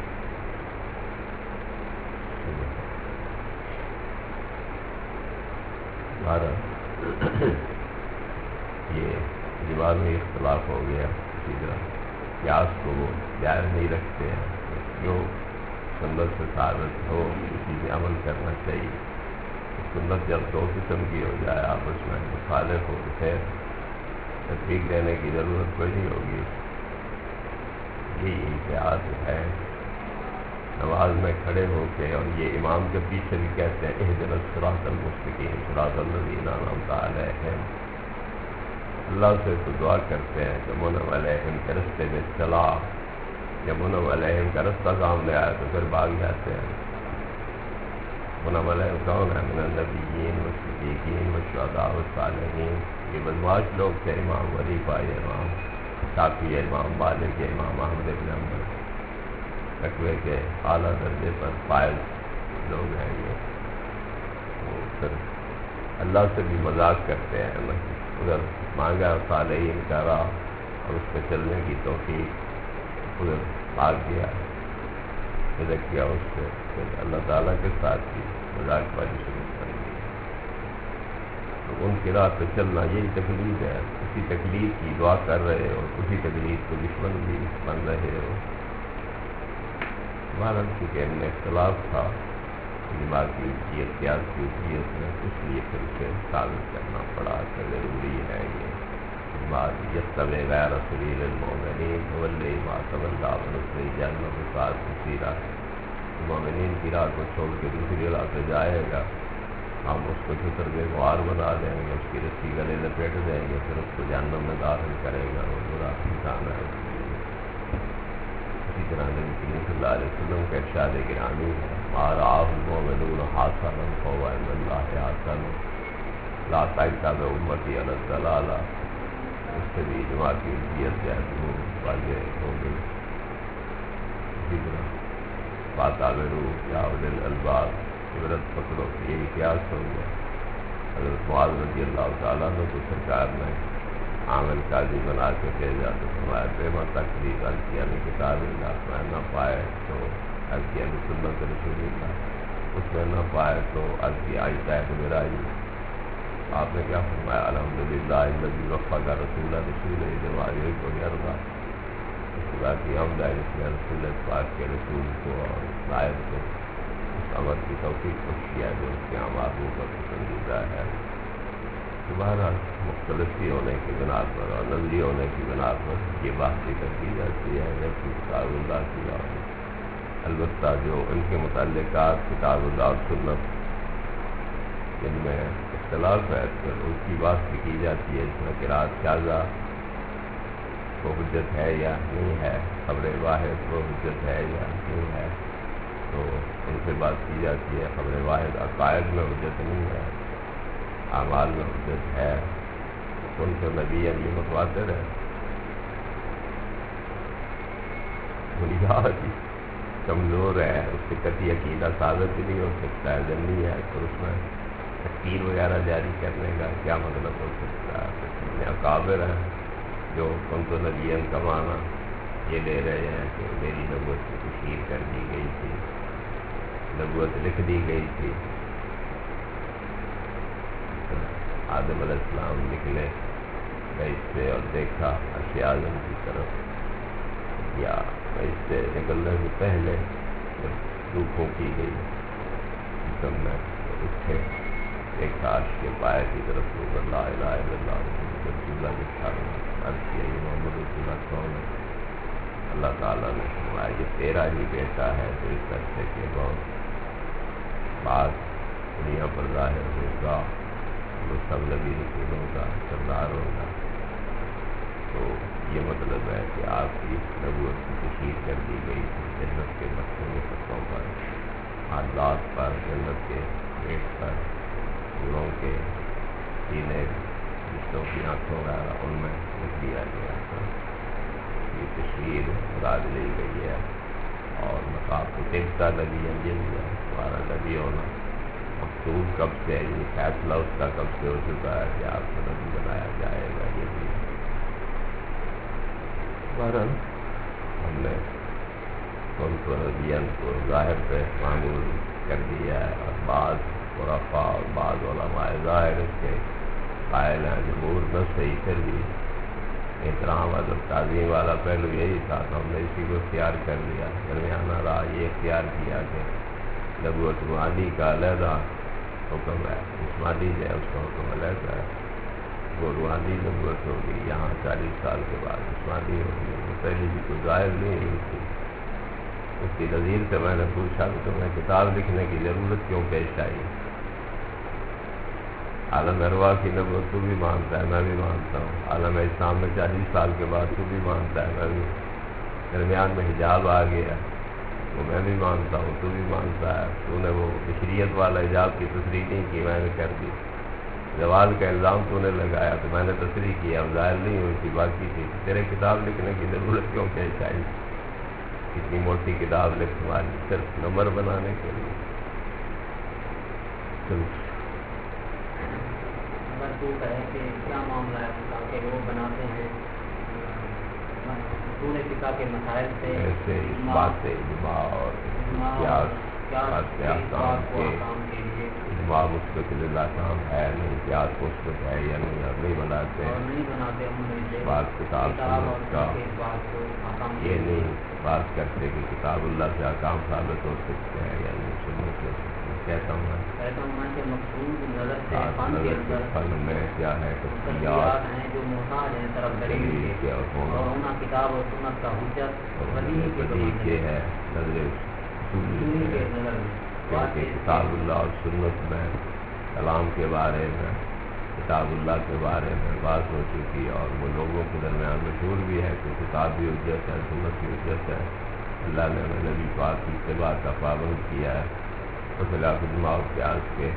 یہ دیوار میں اختلاف ہو گیا. اسی طرح قیاس کو وہ جائز نہیں رکھتے ہیں. جو سنت سے ثابت ہو اسی پہ عمل کرنا چاہیے. سنت جب 2 قسم کی ہو جائے آپس میں مخالف ہو پھر تفریق دینے کی ضرورت کوئی نہیں ہوگی. یہ امتیاز ہے نماز میں کھڑے ہو کے. اور یہ امام کے پیچھے بھی کہتے ہیں اہدنا الصراط المستقیم صراط الذین انعمت علیہم. اللہ سے تو دعا کرتے ہیں کہ منعم علیہم کے رستے میں چلا. جب منعم علیہم کا رستہ سامنے آیا تو پھر بھاگ جاتے ہیں. منعم علیہم کون ہے؟ من النبیین والصدیقین والشہداء والصالحین. یہ بدمعاش لوگ تھے. امام ولیفہ، امام شافعی، امام مالک، امام احمد بن حنبل، تقوی کے اعلیٰ درجے پر فائز لوگ ہیں. یہ وہ پھر اللہ سے بھی مذاق کرتے ہیں. ادھر مانگا صالحین کا راہ اور اس پہ چلنے کی توفیق، ادھر بھاگ گیا، ادھر کیا اس سے پھر اللہ تعالیٰ کے ساتھ بھی مذاق بازی شروع کر دی۔ تو ان کی راہ پہ چلنا یہی تکلیف ہے، اسی تکلیف کی دعا کر رہے ہو، اسی تکلیف کو دشمن بھی بن رہے ہو۔ ہمارا چونکہ ان میں اختلاف تھا دماغ کی اجیت پیاز کی اجیت میں، اس لیے پھر اسے ثابت کرنا پڑا کہ ضروری ہے یہ دماغ یتبع غیر سبیل المؤمنین ولی ما تولی ونصلی جہنم وساءت مصیرا، مومنین کی راہ کو چھوڑ کے دوسری راہ پہ جائے گا، ہم اس کو چھتر کے غوار بنا دیں گے، اس کی رسی گلے لپیٹ دیں گے، پھر اس کو جہنم میں داخل کرے گا، وہ برا انسان ہے۔ اسی طرح نبی کریم صلی اللہ علیہ وسلم کا ارشاد گرامی ہے ما رآہ المؤمنون حسنا فهو عند اللہ حسن لا تجتمع امتی علی الضلالہ، اس سے بھی جماع کی اذیت جو ہے وہ واضح ہو گئی۔ اسی طرح فاعتبروا یا اولي الالباب، عبرت پکڑو، یہ بھی قیاس ہو گیا۔ حضرت معاذ رضی اللہ تعالیٰ عنہ کو سرکار نے عامل قاضی بنا کے بھیجا تو فرمایا پیما تقریر الکیہ میں کتاب اللہ، میں نہ پائے تو الکیہ میں سنت رسول اللہ، اس میں نہ پائے تو الکیہ عائشہ برائی۔ آپ نے کیا فرمایا الحمدللہ الذی وفق رسول بما یحب ویرضی، اس خدا کی حمد ہے جس نے رسول پاک کے رسول کو اور نائب کو اس عمل کی توفیق بخش کیا جو اس کے اعمال پر پسندیدہ ہے۔ تمہارا مختلف ہی ہونے کی بنا پر اور نظری ہونے کی بنا پر یہ بات ذکر کی جاتی ہے جب کتاب اللہ کی اور البتہ جو ان کے متعلقات کتاب اللہ اور سنت جن میں اختلاف ہے پھر ان کی بات بھی کی جاتی ہے، اس میں قرأت شاذہ کو حجت ہے یا نہیں ہے، خبر واحد کو حجت ہے یا نہیں ہے، تو ان سے بات کی جاتی ہے۔ خبر واحد عقائد میں حجت نہیں ہے، اعمال میں حجت ہے، ان سے نبی یہ متواتر ہے، بنیاد کمزور ہے، اس سے قطعی عقیدہ ثابت بھی نہیں ہو سکتا ہے، جنی ہے تو اس میں تکفیر وغیرہ جاری کرنے کا کیا مطلب ہو سکتا ہے؟ اتنے اکابر ہیں جو کنت نبیًا کا معنی یہ لے رہے ہیں کہ میری نبوت کی تشہیر کر دی گئی تھی، نبوت لکھ دی گئی تھی۔ آدم علیہ السلام نکلے بیت سے اور دیکھا عرش اعظم کی طرف، یا بیت سے نکلنے سے پہلے جب دھوپوں کی گئی جسم میں اٹھے دیکھا عرش کے پائے کی طرف لوگ لا الہ الا اللہ محمد رسول اللہ لکھا ہوا، عرض کیا یہ محمد رسول اللہ کون ہے؟ اللہ تعالیٰ نے فرمایا یہ تیرا ہی بیٹا ہے جو اس عرصے کے بہت بعد دنیا پر ظاہر ہوگا، وہ سب نبی رسولوں کا سردار ہوگا۔ تو یہ مطلب ہے کہ آپ کی نبوت کی تشہیر کر دی گئی تھی جنت کے مقصود سطحوں پر، حالات پر، جنت کے پیٹ پر، پوروں کے سینے، رشتوں کی آنکھوں وغیرہ ان میں لکھ دیا گیا تھا۔ یہ تشہیر مراد لی گئی ہے، اور مقام کا نبی انجن ہے، ہمارا نبی ہونا مقصود کب سے ہے، یہ فیصلہ اس کا کب سے ہو چکا ہے کہ آپ کو نبی بنایا جائے گا۔ یہ بھی بہرحال ہم نے ان کو نبیان کو ظاہر پہ معمول کر دیا ہے، اور بعض خرافہ اور بعض علماء ظاہر اس کے قائل ہیں، جمہور نہ صحیح پھر بھی احترام ادب تعظیم والا پہلو یہی تھا تو ہم نے اسی کو اختیار کر لیا۔ درمیانہ راہ یہ اختیار کیا کہ نبوت روحانی کا علیحدہ حکم ہے، جسمانی جو ہے اس کا حکم علیحدہ ہے، وہ روحانی نبوت ہوگی یہاں 40 سال کے بعد جسمانی ہوگی، وہ پہلے بھی کوئی ظاہر نہیں ہوئی تھی۔ اس کی نظیر سے میں نے پوچھا کہ تمہیں کتاب لکھنے کی ضرورت کیوں پیش آئی؟ عالم ارواح کی نبوت تو بھی مانتا ہے، میں بھی مانتا ہوں، عالم اسلام میں 40 سال کے بعد تو بھی مانتا ہے، میں بھی، درمیان میں حجاب آ گیا وہ میں بھی مانتا ہوں، تو بھی مانتا ہے، تو نے وہ بشریت والا حجاب کی تصریح نہیں کی، میں نے کر دی، زوال کا الزام تو نے لگایا تو میں نے تصریح کیا، اب ظاہر نہیں ہوئی تھی، باقی تھی، تیرے کتاب لکھنے کی ضرورت کیوں پیش آئی؟ اتنی موٹی کتاب لکھ تمہاری صرف نمبر بنانے کے لیے۔ مشکوک ہے کہ کیا معاملہ ہے اس کا کہ وہ بناتے ہیں اصول فقہ کے مسائل سے ایسے اس بات سے اجماع اور احکام کے لیے اجماع مثبت احکام ہے نہیں، قیاس مثبت ہے یا نہیں، اور نہیں بناتے بات کتاب سنت کا یہ نہیں بات کرتے کہ کتاب اللہ سے احکام ثابت ہو سکتے ہیں یا نہیں سنت ہو سکتے ہیں. کہتا ہوں میں کہ مقصود نظر سے فن کے اندر فن میں کیا ہے تفصیلات ہیں جو محتاج ہیں طرف دلیل کے اور ہونا کتاب اور سنت کا حجت بدیع کے ہے نظر اصولی کے نظر میں کیونکہ کتاب اللہ اور سنت میں کلام کے بارے میں کتاب اللہ کے بارے میں بات ہو چکی، اور وہ لوگوں کے درمیان مشہور بھی ہے کہ کتاب بھی حجت ہے، سنت بھی حجت ہے. اللہ نے نبی پاک کی اتباع کا پابند کیا ہے تو خلاف اجماع اور قیاس کے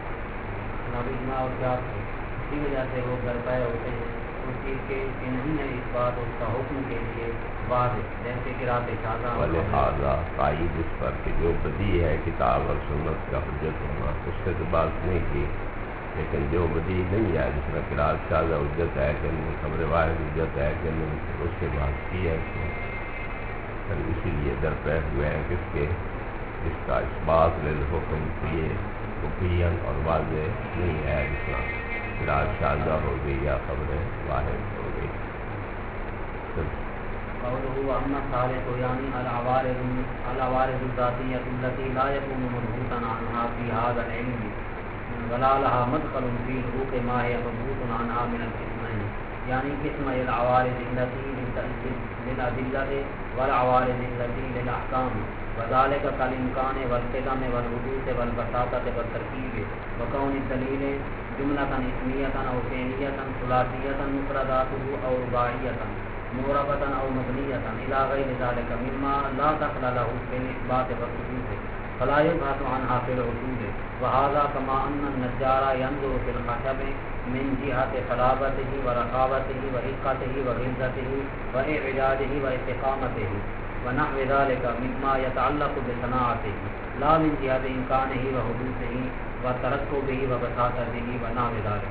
اسی وجہ سے وہ برپائے ہوتے ہیں اس چیز کے کہ نہیں ہے اس بات اس کا حکم کے لیے واضح، جیسے کہ رات شاذہ ولہٰذا تائید اس پر کہ جو بدیع ہے کتاب اور سنت کا حجت ہونا اس سے تو بات نہیں کی، لیکن جو بدیع نہیں ہے جس میں قرات شاذہ حجت ہے کہ نہیں، خبر واحد حجت ہے کہ نہیں، اس سے بات کی ہے اس نے. اسی لیے درپے ہوئے ہیں کس کے اس کا اس بات للحکم کیے مبین اور واضح نہیں ہے، جس طرح قرات شاذہ ہو گئی یا خبر واحد ہو گئی. قوله اما الثالث يعني العوارض الذاتية التي لا يكون مبعوثا عنها في هذا العلم ولا لها مدخل في حقوق ما هي مبعوث عنها من القسمين، يعني قسم العوارض التي للأدلة والعوارض التي للأحكام، وذلك كالإمكان والقدم والحدوث والبساطة والتركيب وكون الدليل جملة اسمية أو فعلية ثلاثية مفرداته أو رباعية معربة أو مبنية إلى غير ذلك مما لا دخل له في الإثبات والثبوت فلا يبحث عنها في الأصول. وهذا كما أن النجار ينظر في الخشب من جهة صلابته ورخاوته ورقته وغلظته وإعجاجه واستقامته ونحو ذلك مما يتعلق بصناعته لا من جهة إمكانه وحدوثه وتركبه وبساطته ونحو ذلك.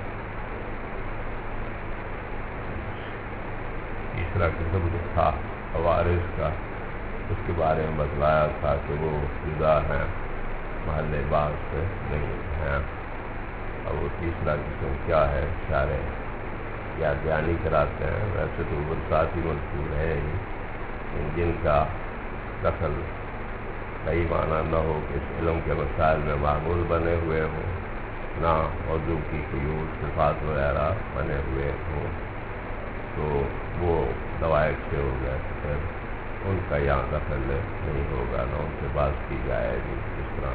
تیسرا قسم جو تھا عوارض کا اس کے بارے میں بتلایا تھا کہ وہ جدا ہیں، محل باز سے نہیں ہیں. اور وہ تیسرا قسم کیا ہے اشارے یا بیانی کراتے ہیں. ویسے تو برساتی مذکور ہے ہی، جن کا دخل صحیح معنی نہ ہو کہ اس علم کے مسائل میں معمول بنے ہوئے ہوں، نہ موضوع کی قیود صفات وغیرہ بنے ہوئے ہوں، تو وہ دوائق سے ہو گئے، پھر ان کا یہاں دخل نہیں ہوگا، نہ ان سے بات کی جائے گی. جس طرح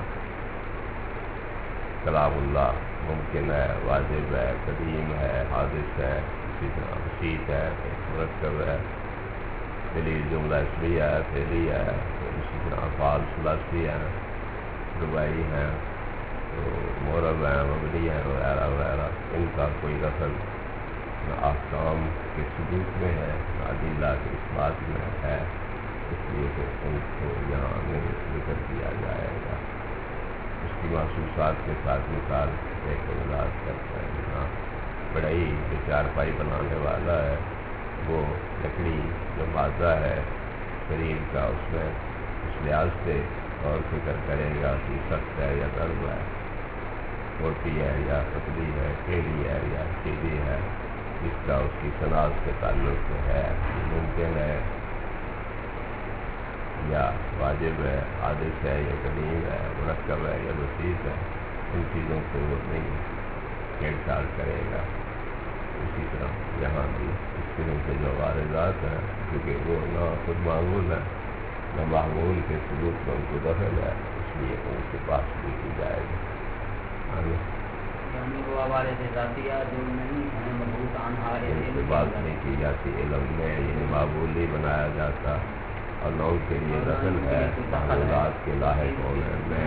کلام اللہ ممکن ہے، واجب ہے، قدیم ہے، حادث ہے، اسی طرح وسیط ہے، مرکب ہے، دلیل جملہ اسمیہ ہے، فعلیہ ہے، اسی طرح افعال ثلاثی ہیں، رباعی ہیں، تو معرب ہیں، مبنی ہیں وغیرہ وغیرہ. ان کا کوئی دخل نہ احکام کے ثبوت میں ہے نہ ادلہ کے اس بات میں ہے، اس لیے کہ ان کو یہاں نہیں ذکر کیا جائے گا. اس کی محسوسات کے ساتھ مثال ایک وضاحت کرتا ہے. جہاں بڑائی جو چارپائی بنانے والا ہے وہ لکڑی جو مادہ ہے شریر کا اس میں اس لحاظ سے اور فکر کرے گا کہ سخت ہے یا نرم ہے، موٹی ہے یا پتلی ہے، ٹیڑھی ہے یا سیدھی ہے، اس کا اس کی صنعت کے تعلق سے ہے، ممکن ہے یا واجب ہے، حادث ہے یا قدیم ہے، مرکب ہے یا وسیط ہے. ان چیزوں سے وہ نہیں چھیڑ چھاڑ کرے گا. اسی طرح یہاں بھی اس قسم کے جو عوارضات ہیں کیونکہ وہ نہ خود معمول ہے نہ معمول کے ثبوت میں ان کو دخل ہے، اس لیے ان کے پاس بھی کی جائے گی. یعنی وہ عوارض ذاتیہ جو نہیں ہیں مبعوث عنہا سے بات نہیں کی جاتی علم میں، یعنی معمول نہیں بنایا جاتا، اور نہ ان کے لیے دخل ہے معمولات کے لاحق ہونے میں.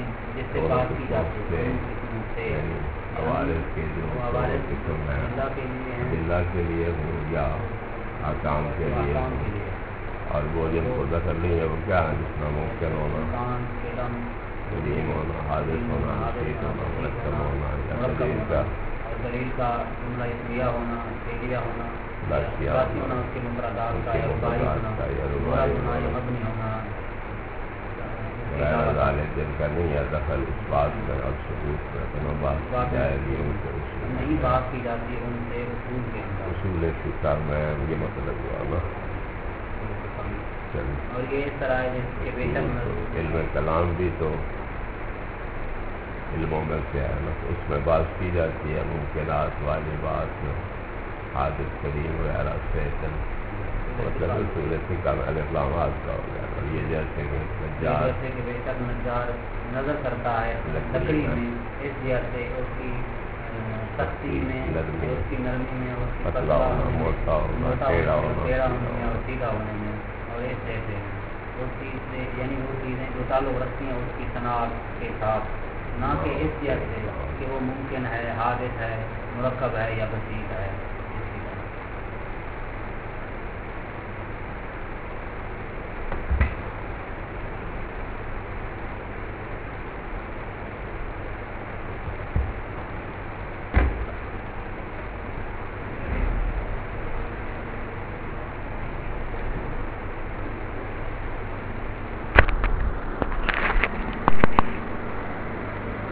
یعنی عوارض کے جو قسم ہیں اللہ کے لیے ہوں یا احکام کے لیے ہوں، اور وہ جن کو دخل نہیں ہے وہ کیا ہے؟ جس میں ممکن ہونا، قدیم ہونا، حادث ہونا، وسیط ہونا، مرکب ہونا یا قدیم کا دلیل کا جملہ اسمیہ ہونا، فعلیہ ہونا، ذاتی ہونا، اس کے مفردات کا یا رباعی ہونا، مراد ہونا یا مبنی ہونا، غیر ذالک جن کا نہیں ہے دخل اس بات میں اور ثبوت میں دونوں بات کی جائے گی ان سے نہیں بات کی جاتی ان سے اصول کے اندر، اصول فقہ میں یہ مطلب ہوا نا. اور یہ اس طرح ہے جس کے بے شک علم کلام بھی تو علموں میں سے ہے نا، اس میں بات کی جاتی ہے ممکنات والی بات میں حادث کریم وغیرہ سے مطلب اصول فقہ میں الفلامات کا ہو گیا. اور یہ جیسے کہ بے شک نجار نظر کرتا ہے لکڑی میں اس جہت سے اس کی سختی میں، اس کی نرمی میں، اس کی پتلا ہونے میں، موٹا ہونا، ٹیڑھا ہونے میں اور سیدھا ہونے میں، اور اس جیسے اس چیز سے یعنی وہ چیزیں جو تعلق رکھتی ہیں اس کی صنعت کے ساتھ، نہ کہ اس جہت سے کہ وہ ممکن ہے، حادث ہے، مرکب ہے یا بسیط ہے.